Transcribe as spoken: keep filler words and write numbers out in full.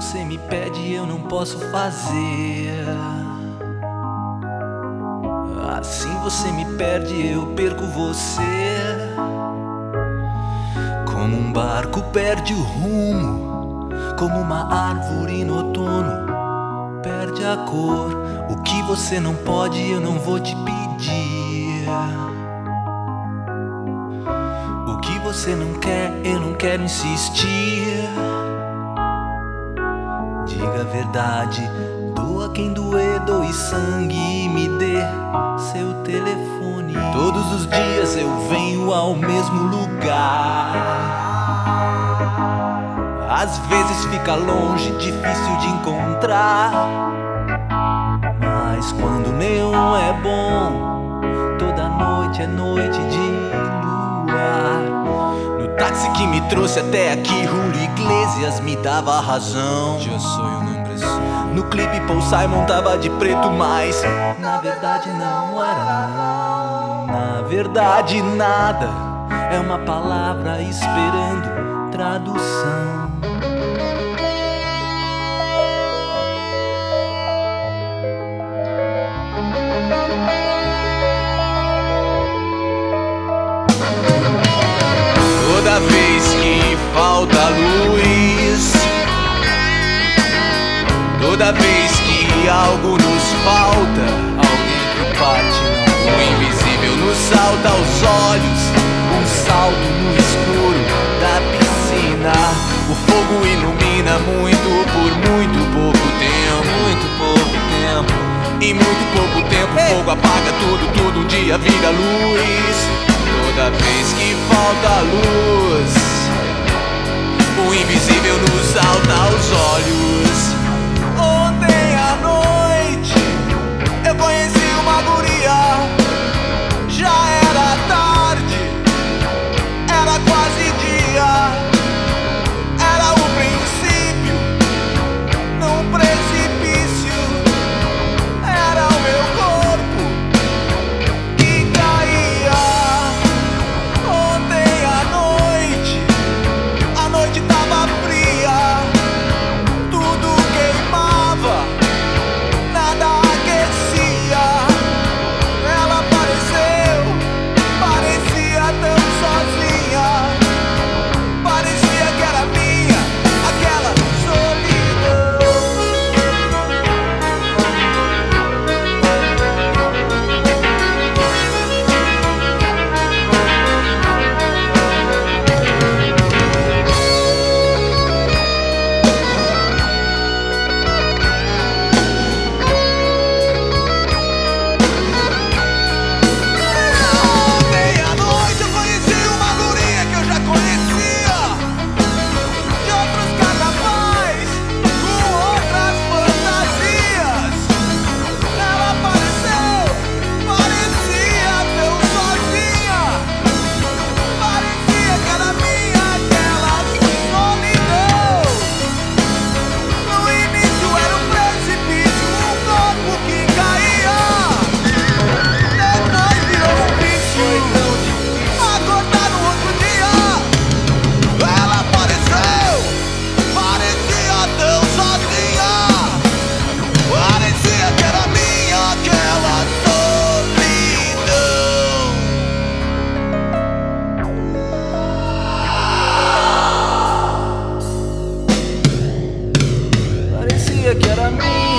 você me pede eu não posso fazer. Assim você me perde, eu perco você. Como um barco perde o rumo, como uma árvore no outono perde a cor. O que você não pode eu não vou te pedir. O que você não quer eu não quero insistir. Diga a verdade, doa quem doer, doe sangue e me dê seu telefone. Todos os dias eu venho ao mesmo lugar. Às vezes fica longe, difícil de encontrar. Mas quando o neon é bom, toda noite é noite de luar. No táxi que me trouxe até aqui, Julio Iglesias me dava razão. Eu sou um homem só. No clipe Paul Simon tava de preto, mas na verdade não era não. Na verdade nada, é uma palavra esperando tradução. Toda vez que falta luz, toda vez que algo nos falta, alguém que parte não, o invisível nos salta aos olhos, um salto no escuro da piscina. O fogo ilumina muito por muito pouco tempo, muito pouco tempo. Em muito pouco tempo o fogo apaga tudo, tudo um dia vira luz. Toda vez que falta luz, o invisível nos salta aos olhos. Ontem à noite eu conheci uma guria. Já era tarde, era quase dia. Era o princípio num precipício. Era o meu corpo que caía. Ontem à noite, a noite tava fria. Tudo queimava, nada aquecia. Ela apareceu, parecia tão sozinha. Parecia que era minha, aquela solidão. Ontem à noite eu conheci uma guria que eu já conhecia de outros carnavais, com outras fantasias. Ela apareceu, parecia tão sozinha. Parecia que era minha aquela solidão. No início era um precipício, um corpo que caía. Depois virou um vício, acordar no outro dia. Ela apareceu, parecia tão sozinha. Parecia que era minha aquela solidão. Parecia que era minha.